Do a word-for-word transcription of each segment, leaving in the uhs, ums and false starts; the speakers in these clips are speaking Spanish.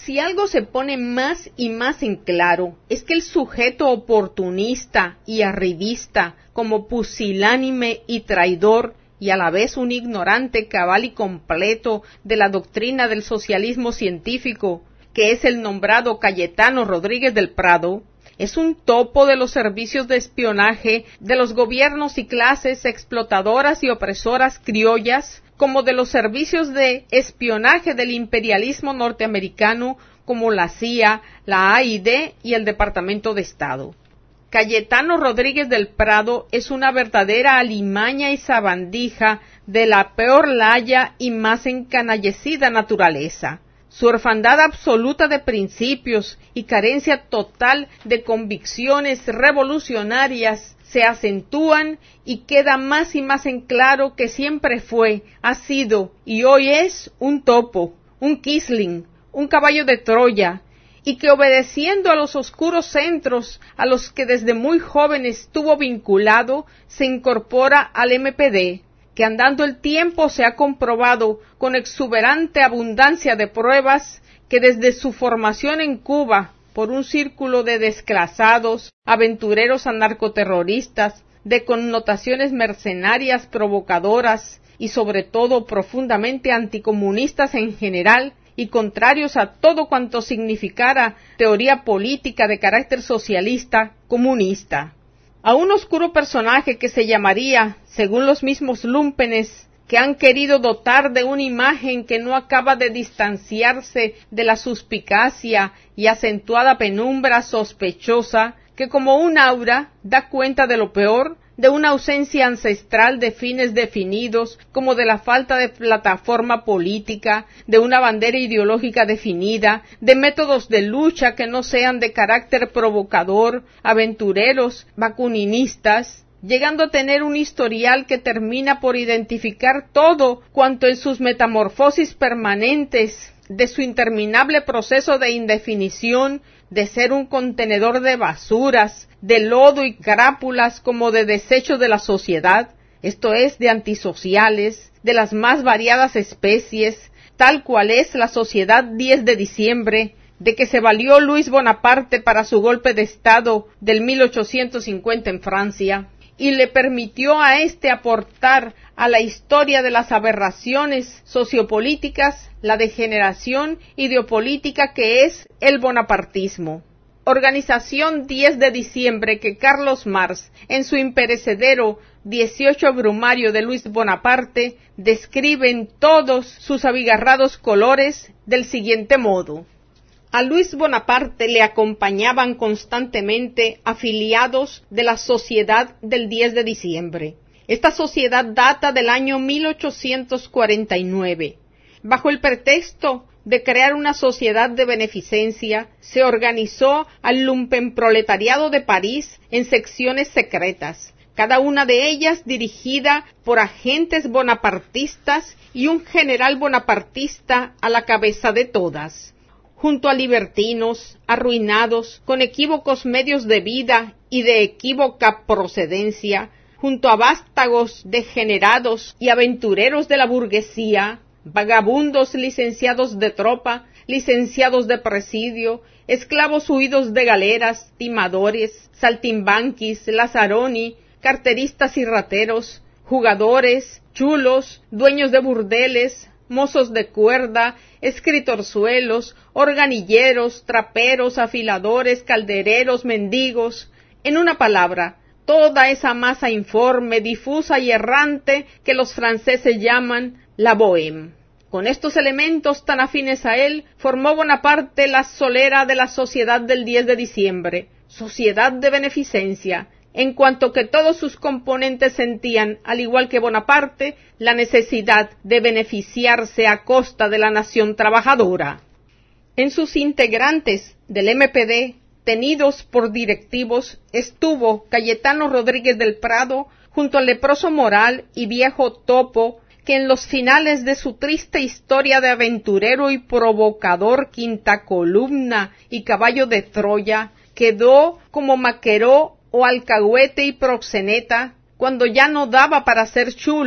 Si algo se pone más y más en claro, es que el sujeto oportunista y arribista, como pusilánime y traidor, y a la vez un ignorante cabal y completo de la doctrina del socialismo científico, que es el nombrado Cayetano Rodríguez del Prado, es un topo de los servicios de espionaje de los gobiernos y clases explotadoras y opresoras criollas, como de los servicios de espionaje del imperialismo norteamericano, como la C I A, la A I D y el Departamento de Estado. Cayetano Rodríguez del Prado es una verdadera alimaña y sabandija de la peor laya y más encanallecida naturaleza. Su orfandad absoluta de principios y carencia total de convicciones revolucionarias se acentúan y queda más y más en claro que siempre fue, ha sido y hoy es un topo, un quisling, un caballo de Troya, y que obedeciendo a los oscuros centros a los que desde muy joven estuvo vinculado, se incorpora al M P D, que andando el tiempo se ha comprobado con exuberante abundancia de pruebas que desde su formación en Cuba por un círculo de desclasados, aventureros anarcoterroristas, de connotaciones mercenarias provocadoras y sobre todo profundamente anticomunistas en general y contrarios a todo cuanto significara teoría política de carácter socialista comunista. A un oscuro personaje que se llamaría, según los mismos lúmpenes, que han querido dotar de una imagen que no acaba de distanciarse de la suspicacia y acentuada penumbra sospechosa, que como un aura da cuenta de lo peor, de una ausencia ancestral de fines definidos, como de la falta de plataforma política, de una bandera ideológica definida, de métodos de lucha que no sean de carácter provocador, aventureros, bakuниnistas, llegando a tener un historial que termina por identificar todo cuanto en sus metamorfosis permanentes de su interminable proceso de indefinición, de ser un contenedor de basuras, de lodo y crápulas como de desechos de la sociedad, esto es, de antisociales, de las más variadas especies, tal cual es la sociedad diez de diciembre, de que se valió Luis Bonaparte para su golpe de Estado del mil ochocientos cincuenta en Francia, y le permitió a éste aportar a la historia de las aberraciones sociopolíticas la degeneración ideopolítica que es el bonapartismo. Organización diez de diciembre que Carlos Marx, en su imperecedero dieciocho Brumario de Luis Bonaparte, describe en todos sus abigarrados colores del siguiente modo. A Luis Bonaparte le acompañaban constantemente afiliados de la Sociedad del diez de diciembre. Esta sociedad data del año mil ochocientos cuarenta y nueve. Bajo el pretexto de crear una sociedad de beneficencia, se organizó al lumpenproletariado de París en secciones secretas, cada una de ellas dirigida por agentes bonapartistas y un general bonapartista a la cabeza de todas. Junto a libertinos, arruinados, con equívocos medios de vida y de equívoca procedencia, junto a vástagos degenerados y aventureros de la burguesía, vagabundos licenciados de tropa, licenciados de presidio, esclavos huidos de galeras, timadores, saltimbanquis, lazaroni, carteristas y rateros, jugadores, chulos, dueños de burdeles, mozos de cuerda, escritorzuelos, organilleros, traperos, afiladores, caldereros, mendigos, en una palabra, toda esa masa informe, difusa y errante que los franceses llaman la bohème. Con estos elementos tan afines a él, formó Bonaparte la solera de la Sociedad del diez de diciembre, sociedad de beneficencia, en cuanto que todos sus componentes sentían, al igual que Bonaparte, la necesidad de beneficiarse a costa de la nación trabajadora. En sus integrantes del M P D, tenidos por directivos, estuvo Cayetano Rodríguez del Prado, junto al leproso Moral y viejo Topo, que en los finales de su triste historia de aventurero y provocador quinta columna y caballo de Troya, quedó como maqueró o alcahuete y proxeneta, cuando ya no daba para ser chulo,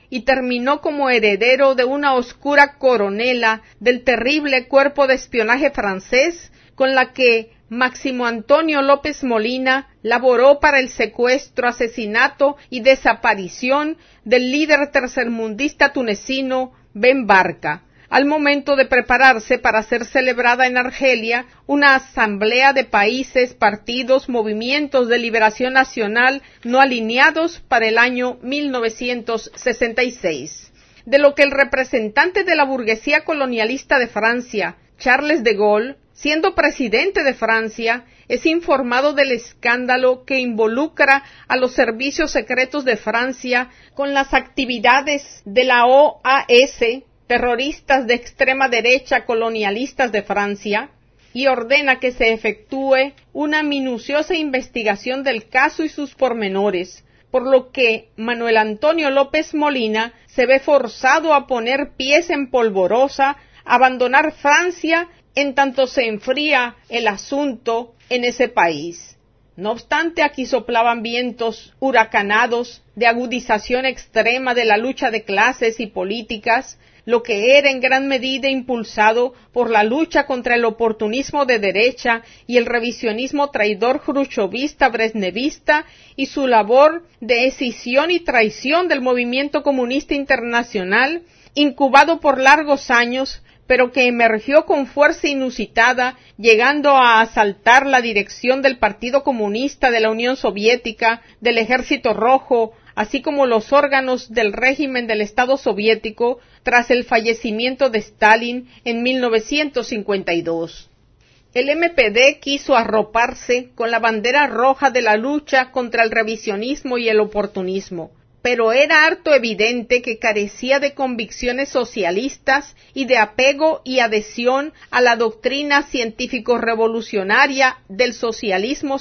y terminó como heredero de una oscura coronela del terrible cuerpo de espionaje francés con la que Máximo Antonio López Molina laboró para el secuestro, asesinato y desaparición del líder tercermundista tunecino Ben Barka, al momento de prepararse para ser celebrada en Argelia una asamblea de países, partidos, movimientos de liberación nacional no alineados para el año mil novecientos sesenta y seis, de lo que el representante de la burguesía colonialista de Francia, Charles de Gaulle, siendo presidente de Francia, es informado del escándalo que involucra a los servicios secretos de Francia con las actividades de la O A S, terroristas de extrema derecha colonialistas de Francia, y ordena que se efectúe una minuciosa investigación del caso y sus pormenores, por lo que Manuel Antonio López Molina se ve forzado a poner pies en polvorosa, abandonar Francia en tanto se enfría el asunto en ese país. No obstante, aquí soplaban vientos huracanados de agudización extrema de la lucha de clases y políticas, lo que era en gran medida impulsado por la lucha contra el oportunismo de derecha y el revisionismo traidor jruchovista brezhnevista y su labor de escisión y traición del movimiento comunista internacional, incubado por largos años, pero que emergió con fuerza inusitada, llegando a asaltar la dirección del Partido Comunista de la Unión Soviética, del Ejército Rojo, así como los órganos del régimen del Estado soviético, tras el fallecimiento de Stalin en mil novecientos cincuenta y dos. El M P D quiso arroparse con la bandera roja de la lucha contra el revisionismo y el oportunismo, pero era harto evidente que carecía de convicciones socialistas y de apego y adhesión a la doctrina científico-revolucionaria del socialismo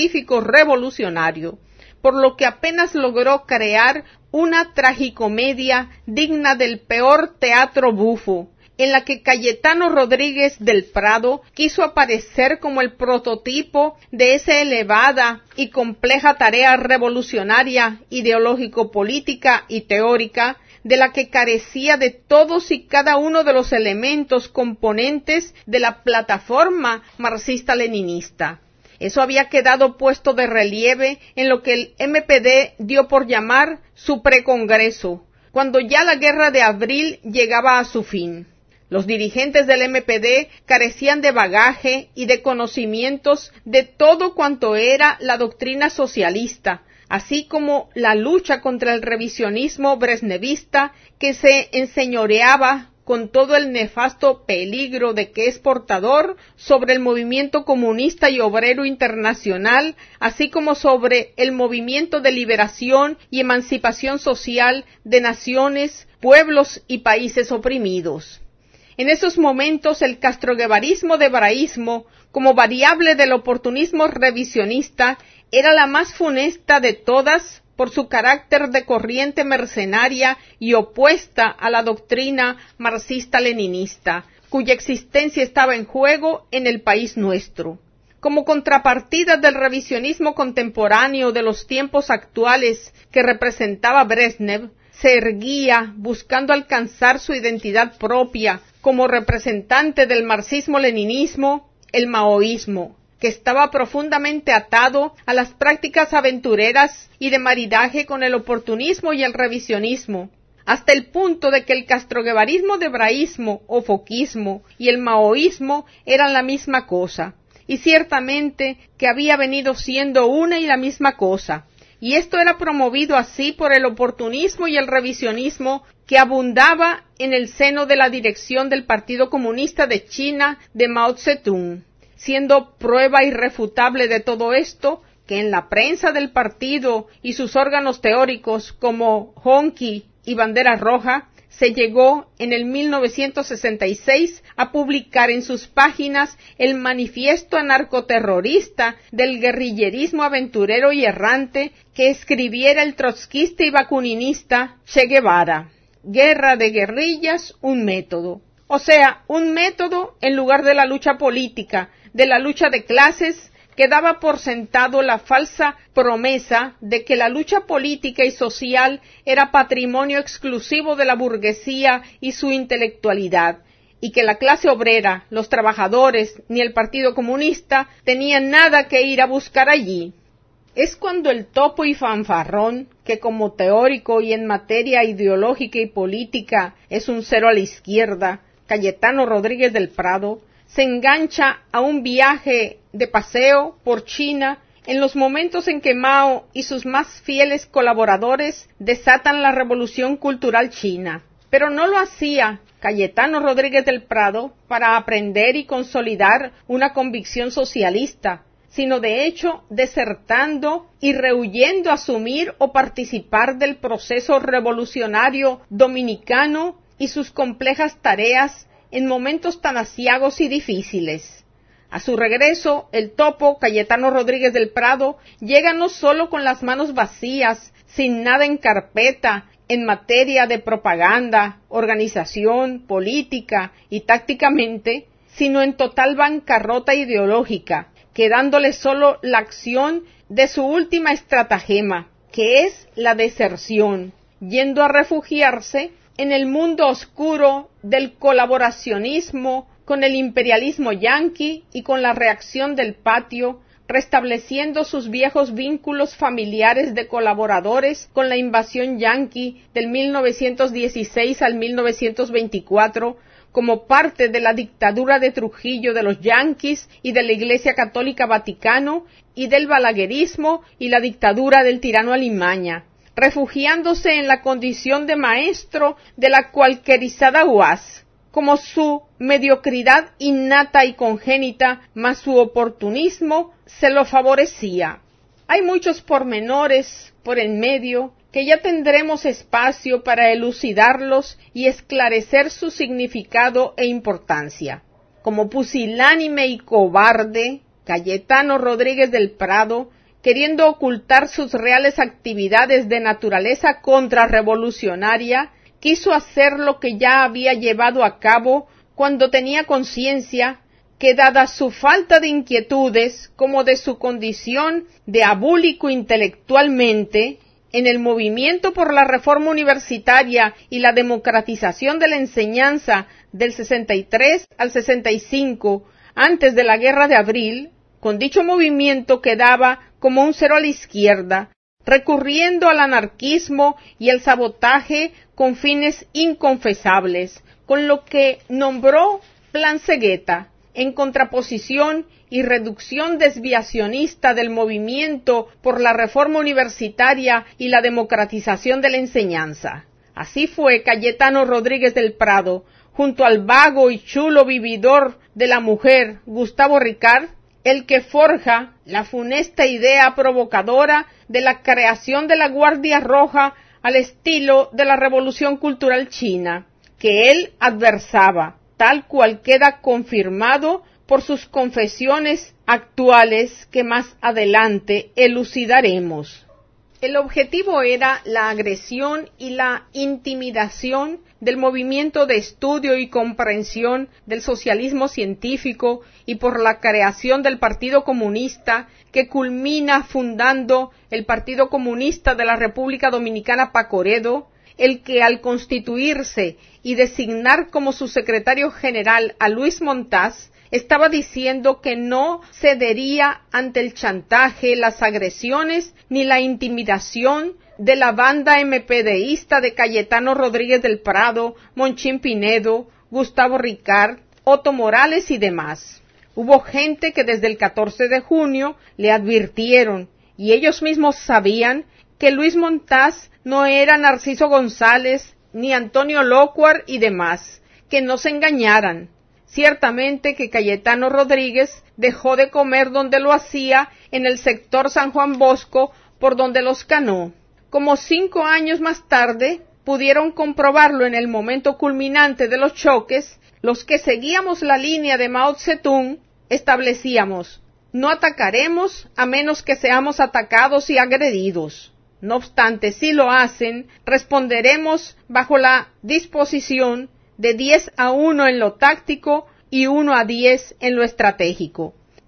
científico-revolucionario, por lo que apenas logró crear una tragicomedia digna del peor teatro bufo, en la que Cayetano Rodríguez del Prado quiso aparecer como el prototipo de esa elevada y compleja tarea revolucionaria, ideológico-política y teórica, de la que carecía de todos y cada uno de los elementos componentes de la plataforma marxista-leninista. Eso había quedado puesto de relieve en lo que el M P D dio por llamar su precongreso, cuando ya la guerra de abril llegaba a su fin. Los dirigentes del M P D carecían de bagaje y de conocimientos de todo cuanto era la doctrina socialista, así como la lucha contra el revisionismo brezhnevista que se enseñoreaba con todo el nefasto peligro de que es portador sobre el movimiento comunista y obrero internacional, así como sobre el movimiento de liberación y emancipación social de naciones, pueblos y países oprimidos. En esos momentos el castroguevarismo de braísmo, como variable del oportunismo revisionista, era la más funesta de todas por su carácter de corriente mercenaria y opuesta a la doctrina marxista-leninista, cuya existencia estaba en juego en el país nuestro. Como contrapartida del revisionismo contemporáneo de los tiempos actuales que representaba Brezhnev, se erguía buscando alcanzar su identidad propia como representante del marxismo-leninismo, el maoísmo, que estaba profundamente atado a las prácticas aventureras y de maridaje con el oportunismo y el revisionismo, hasta el punto de que el castroguevarismo de braísmo o foquismo y el maoísmo eran la misma cosa, y ciertamente que había venido siendo una y la misma cosa, y esto era promovido así por el oportunismo y el revisionismo que abundaba en el seno de la dirección del Partido Comunista de China de Mao Zedong, siendo prueba irrefutable de todo esto que en la prensa del partido y sus órganos teóricos como Honky y Bandera Roja se llegó en el mil novecientos sesenta y seis a publicar en sus páginas el manifiesto anarcoterrorista del guerrillerismo aventurero y errante que escribiera el trotskista y bakuninista Che Guevara. Guerra de guerrillas, un método. O sea, un método en lugar de la lucha política, de la lucha de clases que daba por sentado la falsa promesa de que la lucha política y social era patrimonio exclusivo de la burguesía y su intelectualidad, y que la clase obrera, los trabajadores, ni el Partido Comunista tenían nada que ir a buscar allí. Es cuando el topo y fanfarrón, que como teórico y en materia ideológica y política es un cero a la izquierda, Cayetano Rodríguez del Prado, se engancha a un viaje de paseo por China en los momentos en que Mao y sus más fieles colaboradores desatan la revolución cultural china. Pero no lo hacía Cayetano Rodríguez del Prado para aprender y consolidar una convicción socialista, sino de hecho desertando y rehuyendo asumir o participar del proceso revolucionario dominicano y sus complejas tareas en momentos tan aciagos y difíciles. A su regreso, el topo Cayetano Rodríguez del Prado llega no solo con las manos vacías, sin nada en carpeta, en materia de propaganda, organización, política y tácticamente, sino en total bancarrota ideológica, quedándole solo la acción de su última estratagema, que es la deserción, yendo a refugiarse en el mundo oscuro del colaboracionismo con el imperialismo yanqui y con la reacción del patio, restableciendo sus viejos vínculos familiares de colaboradores con la invasión yanqui del mil novecientos dieciséis al mil novecientos veinticuatro, como parte de la dictadura de Trujillo de los yanquis y de la Iglesia Católica Vaticano, y del balaguerismo y la dictadura del tirano Alimaña, refugiándose en la condición de maestro de la cualquierizada U A S, como su mediocridad innata y congénita más su oportunismo se lo favorecía. Hay muchos pormenores por en medio que ya tendremos espacio para elucidarlos y esclarecer su significado e importancia. Como pusilánime y cobarde, Cayetano Rodríguez del Prado, queriendo ocultar sus reales actividades de naturaleza contrarrevolucionaria, quiso hacer lo que ya había llevado a cabo cuando tenía conciencia que, dada su falta de inquietudes como de su condición de abúlico intelectualmente, en el movimiento por la reforma universitaria y la democratización de la enseñanza del sesenta y tres al sesenta y cinco, antes de la Guerra de Abril, con dicho movimiento quedaba como un cero a la izquierda, recurriendo al anarquismo y al sabotaje con fines inconfesables, con lo que nombró Plan Cegueta, en contraposición y reducción desviacionista del movimiento por la reforma universitaria y la democratización de la enseñanza. Así fue Cayetano Rodríguez del Prado, junto al vago y chulo vividor de la mujer, Gustavo Ricard, el que forja la funesta idea provocadora de la creación de la Guardia Roja al estilo de la Revolución Cultural China, que él adversaba, tal cual queda confirmado por sus confesiones actuales que más adelante elucidaremos. El objetivo era la agresión y la intimidación del movimiento de estudio y comprensión del socialismo científico y por la creación del Partido Comunista, que culmina fundando el Partido Comunista de la República Dominicana Pacoredo, el que al constituirse y designar como su secretario general a Luis Montaz, estaba diciendo que no cedería ante el chantaje, las agresiones ni la intimidación de la banda empedeísta de Cayetano Rodríguez del Prado, Monchín Pinedo, Gustavo Ricard, Otto Morales y demás. Hubo gente que desde el catorce de junio le advirtieron, y ellos mismos sabían, que Luis Montaz no era Narciso González ni Antonio Lócuar y demás, que no se engañaran. Ciertamente que Cayetano Rodríguez dejó de comer donde lo hacía en el sector San Juan Bosco, por donde los canó. Como cinco años más tarde pudieron comprobarlo en el momento culminante de los choques, los que seguíamos la línea de Mao Zedong establecíamos: no atacaremos a menos que seamos atacados y agredidos. No obstante, si lo hacen, responderemos bajo la disposición de diez a uno en lo táctico y uno a diez en lo estratégico.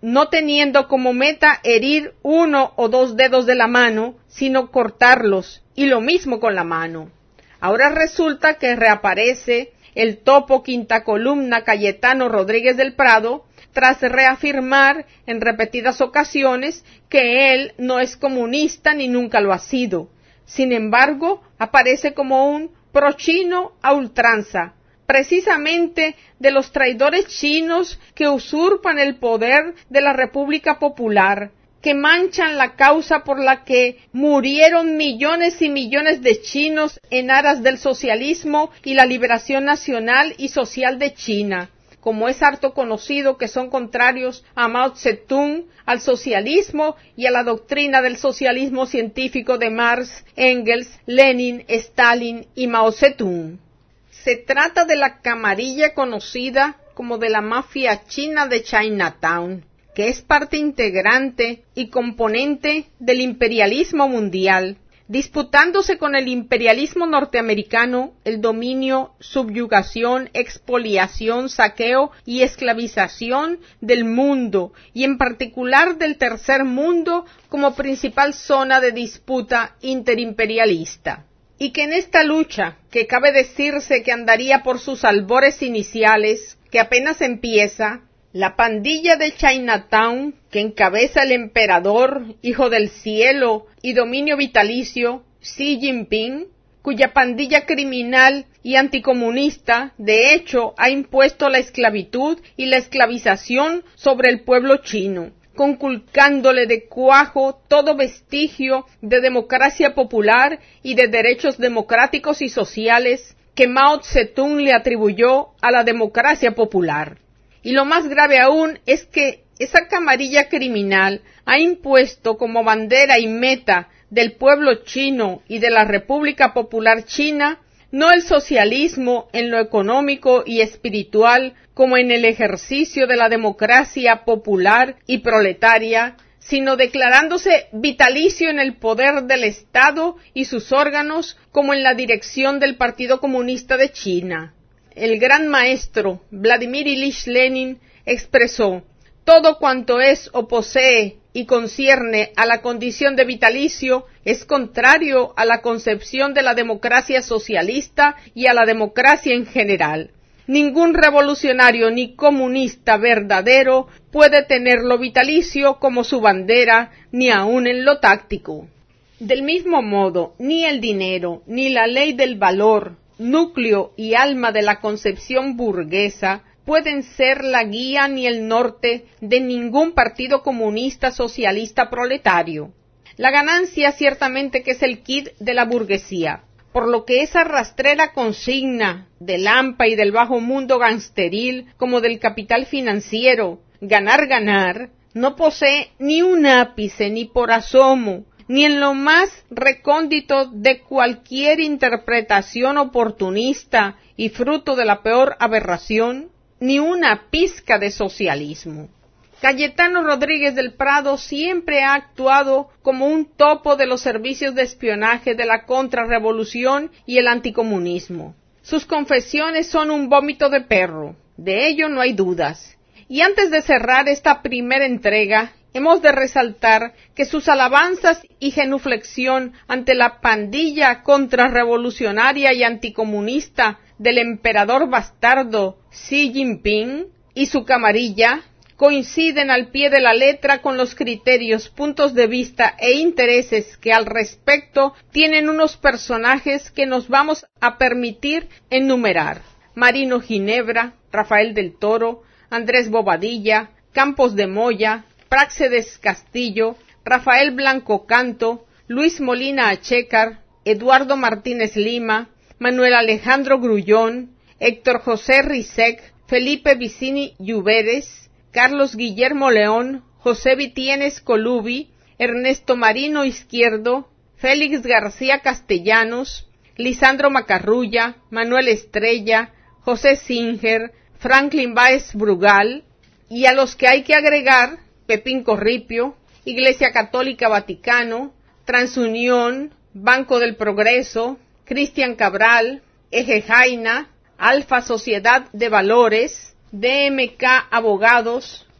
no teniendo como meta herir uno o dos dedos de la mano, sino cortarlos, y lo mismo con la mano. Ahora resulta que reaparece el topo quinta columna Cayetano Rodríguez del Prado, tras reafirmar en repetidas ocasiones que él no es comunista ni nunca lo ha sido. Sin embargo, aparece como un pro-chino a ultranza, precisamente de los traidores chinos que usurpan el poder de la República Popular, que manchan la causa por la que murieron millones y millones de chinos en aras del socialismo y la liberación nacional y social de China, como es harto conocido que son contrarios a Mao Zedong, al socialismo y a la doctrina del socialismo científico de Marx, Engels, Lenin, Stalin y Mao Zedong. Se trata de la camarilla conocida como de la mafia china de Chinatown, que es parte integrante y componente del imperialismo mundial, disputándose con el imperialismo norteamericano el dominio, subyugación, expoliación, saqueo y esclavización del mundo, y en particular del tercer mundo como principal zona de disputa interimperialista. Y que en esta lucha, que cabe decirse que andaría por sus albores iniciales, que apenas empieza, la pandilla de Chinatown, que encabeza el emperador, hijo del cielo y dominio vitalicio, Xi Jinping, cuya pandilla criminal y anticomunista, de hecho, ha impuesto la esclavitud y la esclavización sobre el pueblo chino, conculcándole de cuajo todo vestigio de democracia popular y de derechos democráticos y sociales que Mao Zedong le atribuyó a la democracia popular. Y lo más grave aún es que esa camarilla criminal ha impuesto como bandera y meta del pueblo chino y de la República Popular China no el socialismo en lo económico y espiritual como en el ejercicio de la democracia popular y proletaria, sino declarándose vitalicio en el poder del Estado y sus órganos como en la dirección del Partido Comunista de China. El gran maestro Vladimir Ilich Lenin expresó: todo cuanto es o posee y concierne a la condición de vitalicio es contrario a la concepción de la democracia socialista y a la democracia en general. Ningún revolucionario ni comunista verdadero puede tener lo vitalicio como su bandera, ni aun en lo táctico. Del mismo modo, ni el dinero, ni la ley del valor, núcleo y alma de la concepción burguesa, pueden ser la guía ni el norte de ningún partido comunista socialista proletario. La ganancia ciertamente que es el quid de la burguesía, por lo que esa rastrera consigna del hampa y del bajo mundo gangsteril como del capital financiero, ganar, ganar, no posee ni un ápice ni por asomo, ni en lo más recóndito de cualquier interpretación oportunista y fruto de la peor aberración, ni una pizca de socialismo. Cayetano Rodríguez del Prado siempre ha actuado como un topo de los servicios de espionaje de la contrarrevolución y el anticomunismo. Sus confesiones son un vómito de perro, de ello no hay dudas. Y antes de cerrar esta primera entrega, hemos de resaltar que sus alabanzas y genuflexión ante la pandilla contrarrevolucionaria y anticomunista del emperador bastardo Xi Jinping y su camarilla coinciden al pie de la letra con los criterios, puntos de vista e intereses que al respecto tienen unos personajes que nos vamos a permitir enumerar: Marino Ginebra, Rafael del Toro, Andrés Bobadilla, Campos de Moya, Práxedes Castillo, Rafael Blanco Canto, Luis Molina Achécar, Eduardo Martínez Lima, Manuel Alejandro Grullón, Héctor José Rizek, Felipe Vicini Lluveres, Carlos Guillermo León, José Vitienes Colubi, Ernesto Marino Izquierdo, Félix García Castellanos, Lisandro Macarrulla, Manuel Estrella, José Singer, Franklin Báez Brugal, y a los que hay que agregar Pepín Corripio, Iglesia Católica Vaticano, Transunión, Banco del Progreso, Cristian Cabral, Eje Jaina, Alfa Sociedad de Valores, D M K Abogados,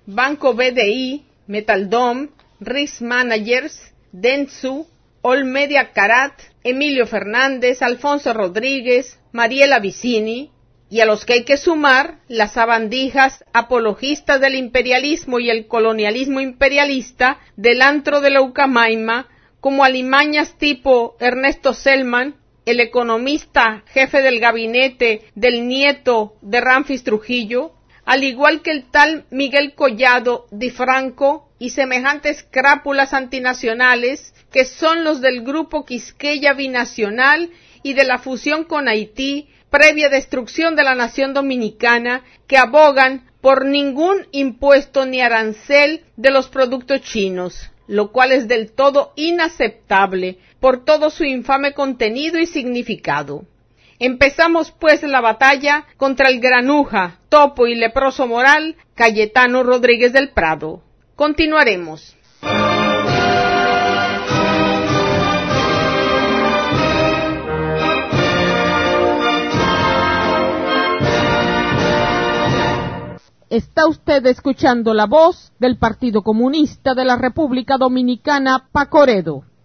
Banco B D I, Metaldom, Risk Managers, Dentsu, All Media Carat, Emilio Fernández, Alfonso Rodríguez, Mariela Vicini, y a los que hay que sumar las sabandijas apologistas del imperialismo y el colonialismo imperialista del antro de la Ucamaima, como alimañas tipo Ernesto Selman, el economista jefe del gabinete del nieto de Ramfis Trujillo, al igual que el tal Miguel Collado Di Franco y semejantes crápulas antinacionales que son los del grupo Quisqueya Binacional y de la fusión con Haití, previa destrucción de la nación dominicana, que abogan por ningún impuesto ni arancel de los productos chinos, lo cual es del todo inaceptable por todo su infame contenido y significado. Empezamos pues la batalla contra el granuja, topo y leproso moral Cayetano Rodríguez del Prado. Continuaremos. Está usted escuchando la voz del Partido Comunista de la República Dominicana, Pacoredo.